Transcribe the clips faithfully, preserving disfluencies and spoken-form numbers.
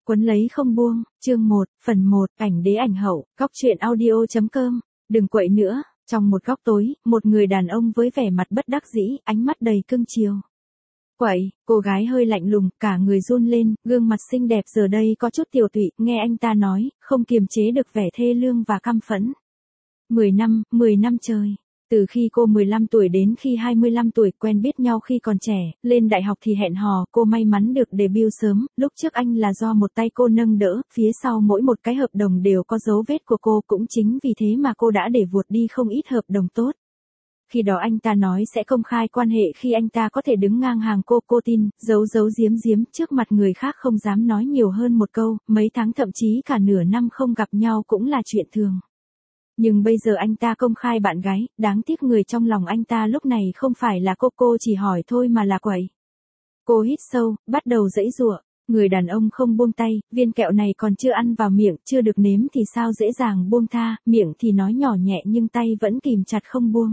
Quấn lấy không buông, chương một, phần một, ảnh đế ảnh hậu, góc truyện audio.com, đừng quậy nữa, trong một góc tối, một người đàn ông với vẻ mặt bất đắc dĩ, ánh mắt đầy cưng chiều. Quậy, cô gái hơi lạnh lùng, cả người run lên, gương mặt xinh đẹp giờ đây có chút tiều tụy, nghe anh ta nói, không kiềm chế được vẻ thê lương và căm phẫn. Mười năm, mười năm trời. Từ khi cô mười lăm tuổi đến khi hai mươi lăm tuổi, quen biết nhau khi còn trẻ, lên đại học thì hẹn hò, cô may mắn được debut sớm, lúc trước anh là do một tay cô nâng đỡ, phía sau mỗi một cái hợp đồng đều có dấu vết của cô, cũng chính vì thế mà cô đã để vụt đi không ít hợp đồng tốt. Khi đó anh ta nói sẽ công khai quan hệ khi anh ta có thể đứng ngang hàng cô, cô tin, giấu giấu giếm giếm, trước mặt người khác không dám nói nhiều hơn một câu, mấy tháng thậm chí cả nửa năm không gặp nhau cũng là chuyện thường. Nhưng bây giờ anh ta công khai bạn gái, đáng tiếc người trong lòng anh ta lúc này không phải là cô, cô chỉ hỏi thôi mà là quậy. Cô hít sâu, bắt đầu giãy giụa, người đàn ông không buông tay, viên kẹo này còn chưa ăn vào miệng, chưa được nếm thì sao dễ dàng buông tha, miệng thì nói nhỏ nhẹ nhưng tay vẫn kìm chặt không buông.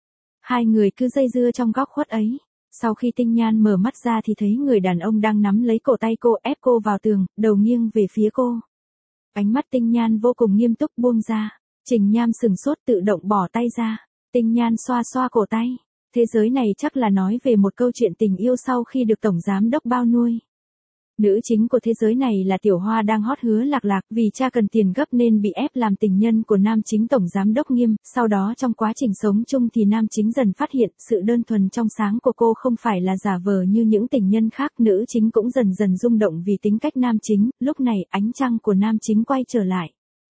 Hai người cứ dây dưa trong góc khuất ấy. Sau khi Tinh Nhan mở mắt ra thì thấy người đàn ông đang nắm lấy cổ tay cô, ép cô vào tường, đầu nghiêng về phía cô. Ánh mắt Tinh Nhan vô cùng nghiêm túc buông ra. Trình Nham sừng sốt tự động bỏ tay ra. Tinh Nhan xoa xoa cổ tay. Thế giới này chắc là nói về một câu chuyện tình yêu sau khi được tổng giám đốc bao nuôi. Nữ chính của thế giới này là Tiểu Hoa đang hot Hứa Lạc Lạc, vì cha cần tiền gấp nên bị ép làm tình nhân của nam chính tổng giám đốc Nghiêm, sau đó trong quá trình sống chung thì nam chính dần phát hiện sự đơn thuần trong sáng của cô không phải là giả vờ như những tình nhân khác, nữ chính cũng dần dần rung động vì tính cách nam chính, lúc này ánh trăng của nam chính quay trở lại.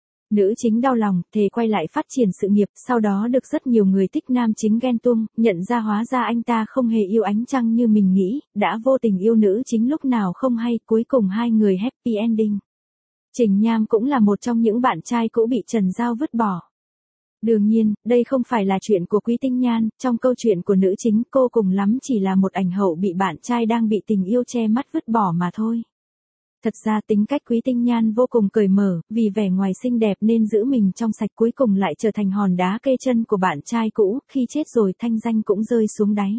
Nữ chính đau lòng, thề quay lại phát triển sự nghiệp, sau đó được rất nhiều người thích nam chính ghen tuông, nhận ra hóa ra anh ta không hề yêu ánh trăng như mình nghĩ, đã vô tình yêu nữ chính lúc nào không hay, cuối cùng hai người happy ending. Trình Nham cũng là một trong những bạn trai cũ bị Trần Giao vứt bỏ. Đương nhiên, đây không phải là chuyện của Quý Tinh Nhan, trong câu chuyện của nữ chính cô cùng lắm chỉ là một ảnh hậu bị bạn trai đang bị tình yêu che mắt vứt bỏ mà thôi. Thật ra tính cách Quý Tinh Nhan vô cùng cởi mở, vì vẻ ngoài xinh đẹp nên giữ mình trong sạch, cuối cùng lại trở thành hòn đá kê chân của bạn trai cũ, khi chết rồi thanh danh cũng rơi xuống đáy.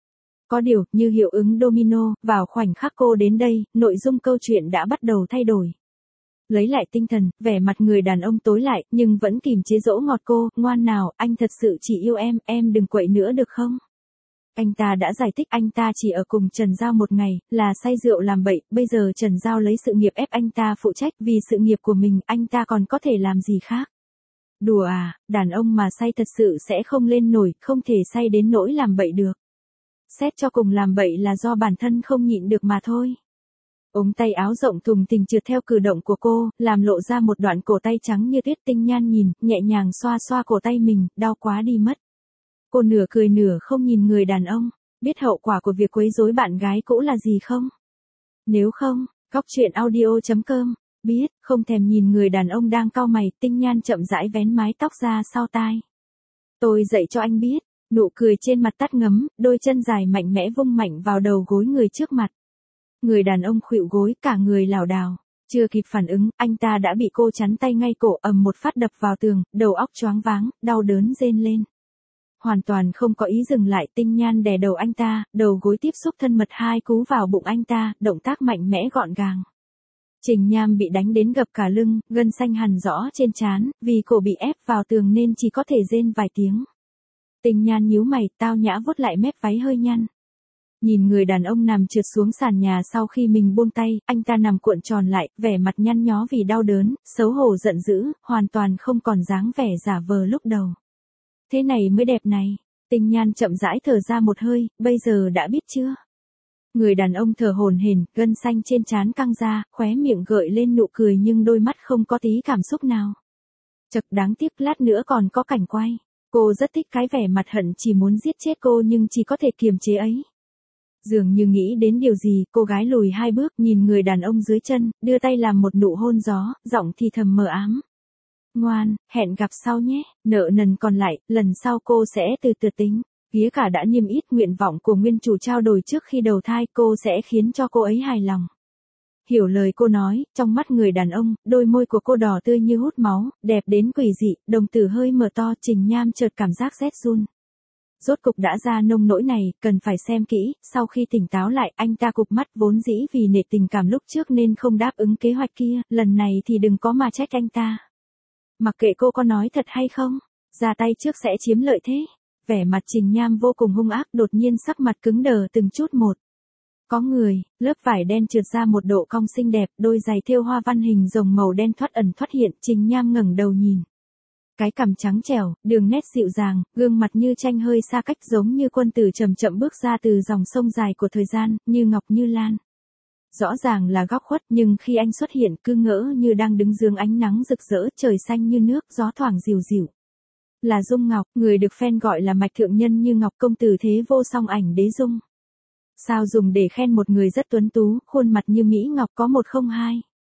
Có điều, như hiệu ứng domino, vào khoảnh khắc cô đến đây, nội dung câu chuyện đã bắt đầu thay đổi. Lấy lại tinh thần, vẻ mặt người đàn ông tối lại, nhưng vẫn kìm chế dỗ ngọt cô, ngoan nào, anh thật sự chỉ yêu em, em đừng quậy nữa được không? Anh ta đã giải thích anh ta chỉ ở cùng Trần Giao một ngày, là say rượu làm bậy, bây giờ Trần Giao lấy sự nghiệp ép anh ta phụ trách, vì sự nghiệp của mình, anh ta còn có thể làm gì khác. Đùa à, đàn ông mà say thật sự sẽ không lên nổi, không thể say đến nỗi làm bậy được. Xét cho cùng làm bậy là do bản thân không nhịn được mà thôi. Ống tay áo rộng thùng thình trượt theo cử động của cô, làm lộ ra một đoạn cổ tay trắng như tuyết. Tinh Nhan nhìn, nhẹ nhàng xoa xoa cổ tay mình, đau quá đi mất. Cô nửa cười nửa không nhìn người đàn ông, biết hậu quả của việc quấy rối bạn gái cũ là gì không? Nếu không, góc truyện audio.com, biết, không thèm nhìn người đàn ông đang cau mày, Tinh Nhan chậm rãi vén mái tóc ra sau tai. Tôi dạy cho anh biết, nụ cười trên mặt tắt ngấm, đôi chân dài mạnh mẽ vung mạnh vào đầu gối người trước mặt. Người đàn ông khuỵu gối, cả người lảo đảo, chưa kịp phản ứng, anh ta đã bị cô chắn tay ngay cổ, ầm một phát đập vào tường, đầu óc choáng váng, đau đớn rên lên. Hoàn toàn không có ý dừng lại, Tinh Nhan đè đầu anh ta, đầu gối tiếp xúc thân mật hai cú vào bụng anh ta, động tác mạnh mẽ gọn gàng. Trình Nham bị đánh đến gập cả lưng, gân xanh hằn rõ trên trán, vì cổ bị ép vào tường nên chỉ có thể rên vài tiếng. Tinh Nhan nhíu mày, tao nhã vuốt lại mép váy hơi nhăn. Nhìn người đàn ông nằm trượt xuống sàn nhà sau khi mình buông tay, anh ta nằm cuộn tròn lại, vẻ mặt nhăn nhó vì đau đớn, xấu hổ giận dữ, hoàn toàn không còn dáng vẻ giả vờ lúc đầu. Thế này mới đẹp này. Tinh Nhan chậm rãi thở ra một hơi, bây giờ đã biết chưa? Người đàn ông thở hổn hển, gân xanh trên trán căng ra, khóe miệng gợi lên nụ cười nhưng đôi mắt không có tí cảm xúc nào. Chật, đáng tiếc lát nữa còn có cảnh quay. Cô rất thích cái vẻ mặt hận chỉ muốn giết chết cô nhưng chỉ có thể kiềm chế ấy. Dường như nghĩ đến điều gì, cô gái lùi hai bước nhìn người đàn ông dưới chân, đưa tay làm một nụ hôn gió, giọng thì thầm mờ ám. Ngoan, hẹn gặp sau nhé, nợ nần còn lại, lần sau cô sẽ từ từ tính. Phía cả đã niêm yết nguyện vọng của nguyên chủ trao đổi trước khi đầu thai, cô sẽ khiến cho cô ấy hài lòng. Hiểu lời cô nói, trong mắt người đàn ông, đôi môi của cô đỏ tươi như hút máu, đẹp đến quỷ dị, đồng tử hơi mở to, Trình Nham chợt cảm giác rét run. Rốt cục đã ra nông nỗi này, cần phải xem kỹ, sau khi tỉnh táo lại, anh ta cụp mắt vốn dĩ vì nể tình cảm lúc trước nên không đáp ứng kế hoạch kia, lần này thì đừng có mà trách anh ta. Mặc kệ cô có nói thật hay không, ra tay trước sẽ chiếm lợi thế. Vẻ mặt Trình Nham vô cùng hung ác, đột nhiên sắc mặt cứng đờ từng chút một. Có người, lớp vải đen trượt ra một độ cong xinh đẹp, đôi giày thêu hoa văn hình rồng màu đen thoát ẩn thoát hiện, Trình Nham ngẩng đầu nhìn. Cái cằm trắng trẻo, đường nét dịu dàng, gương mặt như tranh hơi xa cách giống như quân tử chậm chậm bước ra từ dòng sông dài của thời gian, như ngọc như lan. Rõ ràng là góc khuất nhưng khi anh xuất hiện cứ ngỡ như đang đứng dưới ánh nắng rực rỡ, trời xanh như nước, gió thoảng dịu dịu. Là Dung Ngọc, người được fan gọi là mạch thượng nhân như Ngọc công tử thế vô song ảnh đế dung. Sao dùng để khen một người rất tuấn tú, khuôn mặt như Mỹ Ngọc có một không hai.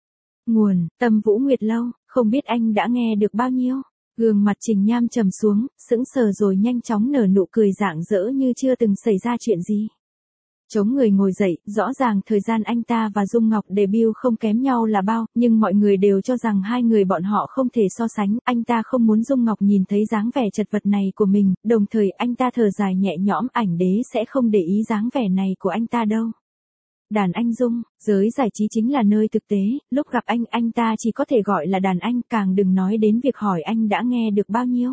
Nguồn, Tâm Vũ Nguyệt Lâu, không biết anh đã nghe được bao nhiêu. Gương mặt Trình Nham trầm xuống, sững sờ rồi nhanh chóng nở nụ cười rạng rỡ như chưa từng xảy ra chuyện gì. Chống người ngồi dậy, rõ ràng thời gian anh ta và Dung Ngọc debut không kém nhau là bao, nhưng mọi người đều cho rằng hai người bọn họ không thể so sánh, anh ta không muốn Dung Ngọc nhìn thấy dáng vẻ chật vật này của mình, đồng thời anh ta thở dài nhẹ nhõm, ảnh đế sẽ không để ý dáng vẻ này của anh ta đâu. Đàn anh Dung, giới giải trí chính là nơi thực tế, lúc gặp anh anh ta chỉ có thể gọi là đàn anh, càng đừng nói đến việc hỏi anh đã nghe được bao nhiêu.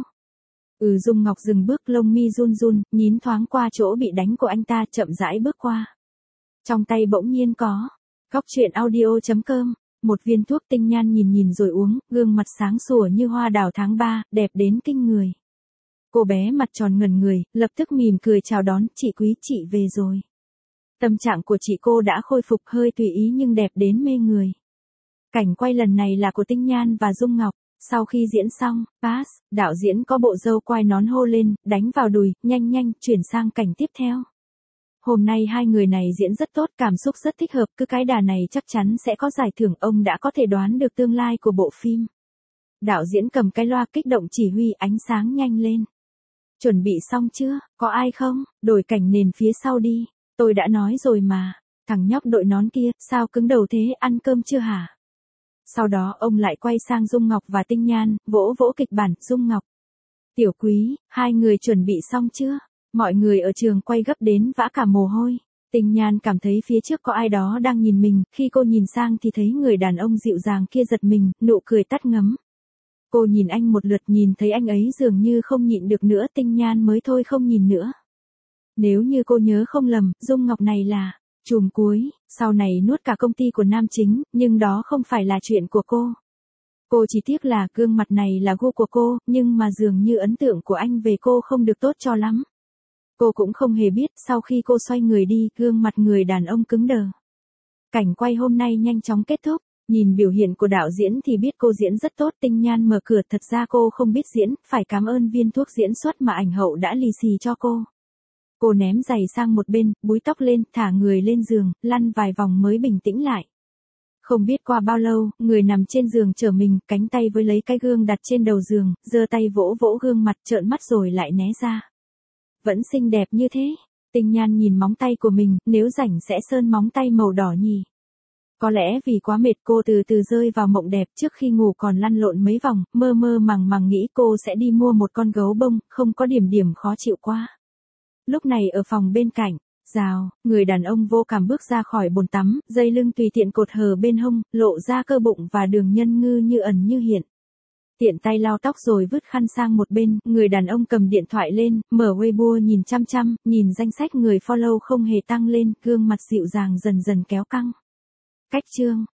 Ừ Dung Ngọc dừng bước, lông mi run run, nhín thoáng qua chỗ bị đánh của anh ta, chậm rãi bước qua. Trong tay bỗng nhiên có, góc truyện audio chấm com, một viên thuốc tinh nhan nhìn nhìn rồi uống, gương mặt sáng sủa như hoa đào tháng ba, đẹp đến kinh người. Cô bé mặt tròn ngẩn người, lập tức mỉm cười chào đón, chị Quý, chị về rồi. Tâm trạng của chị cô đã khôi phục, hơi tùy ý nhưng đẹp đến mê người. Cảnh quay lần này là của Tinh Nhan và Dung Ngọc. Sau khi diễn xong, pass, đạo diễn có bộ râu quai nón hô lên, đánh vào đùi, nhanh nhanh, chuyển sang cảnh tiếp theo. Hôm nay hai người này diễn rất tốt, cảm xúc rất thích hợp, cứ cái đà này chắc chắn sẽ có giải thưởng, ông đã có thể đoán được tương lai của bộ phim. Đạo diễn cầm cái loa kích động chỉ huy, ánh sáng nhanh lên. Chuẩn bị xong chưa, có ai không, đổi cảnh nền phía sau đi, tôi đã nói rồi mà, thằng nhóc đội nón kia, sao cứng đầu thế, ăn cơm chưa hả? Sau đó ông lại quay sang Dung Ngọc và Tinh Nhan, vỗ vỗ kịch bản, Dung Ngọc. Tiểu Quý, hai người chuẩn bị xong chưa? Mọi người ở trường quay gấp đến vã cả mồ hôi. Tinh Nhan cảm thấy phía trước có ai đó đang nhìn mình, khi cô nhìn sang thì thấy người đàn ông dịu dàng kia giật mình, nụ cười tắt ngấm. Cô nhìn anh một lượt, nhìn thấy anh ấy dường như không nhịn được nữa, Tinh Nhan mới thôi không nhìn nữa. Nếu như cô nhớ không lầm, Dung Ngọc này là trùm cuối, sau này nuốt cả công ty của nam chính, nhưng đó không phải là chuyện của cô. Cô chỉ tiếc là gương mặt này là gu của cô, nhưng mà dường như ấn tượng của anh về cô không được tốt cho lắm. Cô cũng không hề biết, sau khi cô xoay người đi, gương mặt người đàn ông cứng đờ. Cảnh quay hôm nay nhanh chóng kết thúc, nhìn biểu hiện của đạo diễn thì biết cô diễn rất tốt. Tinh Nhan mở cửa, thật ra cô không biết diễn, phải cảm ơn viên thuốc diễn xuất mà ảnh hậu đã lì xì cho cô. Cô ném giày sang một bên, búi tóc lên, thả người lên giường, lăn vài vòng mới bình tĩnh lại. Không biết qua bao lâu, người nằm trên giường trở mình, cánh tay với lấy cái gương đặt trên đầu giường, giơ tay vỗ vỗ gương mặt, trợn mắt rồi lại né ra. Vẫn xinh đẹp như thế. Tinh Nhan nhìn móng tay của mình, nếu rảnh sẽ sơn móng tay màu đỏ nhỉ. Có lẽ vì quá mệt cô từ từ rơi vào mộng đẹp, trước khi ngủ còn lăn lộn mấy vòng, mơ mơ màng màng nghĩ cô sẽ đi mua một con gấu bông, không có điểm điểm khó chịu quá. Lúc này ở phòng bên cạnh, rào, người đàn ông vô cảm bước ra khỏi bồn tắm, dây lưng tùy tiện cột hờ bên hông, lộ ra cơ bụng và đường nhân ngư như ẩn như hiện. Tiện tay lau tóc rồi vứt khăn sang một bên, người đàn ông cầm điện thoại lên, mở Weibo nhìn chăm chăm, nhìn danh sách người follow không hề tăng lên, gương mặt dịu dàng dần dần kéo căng. Cách chương.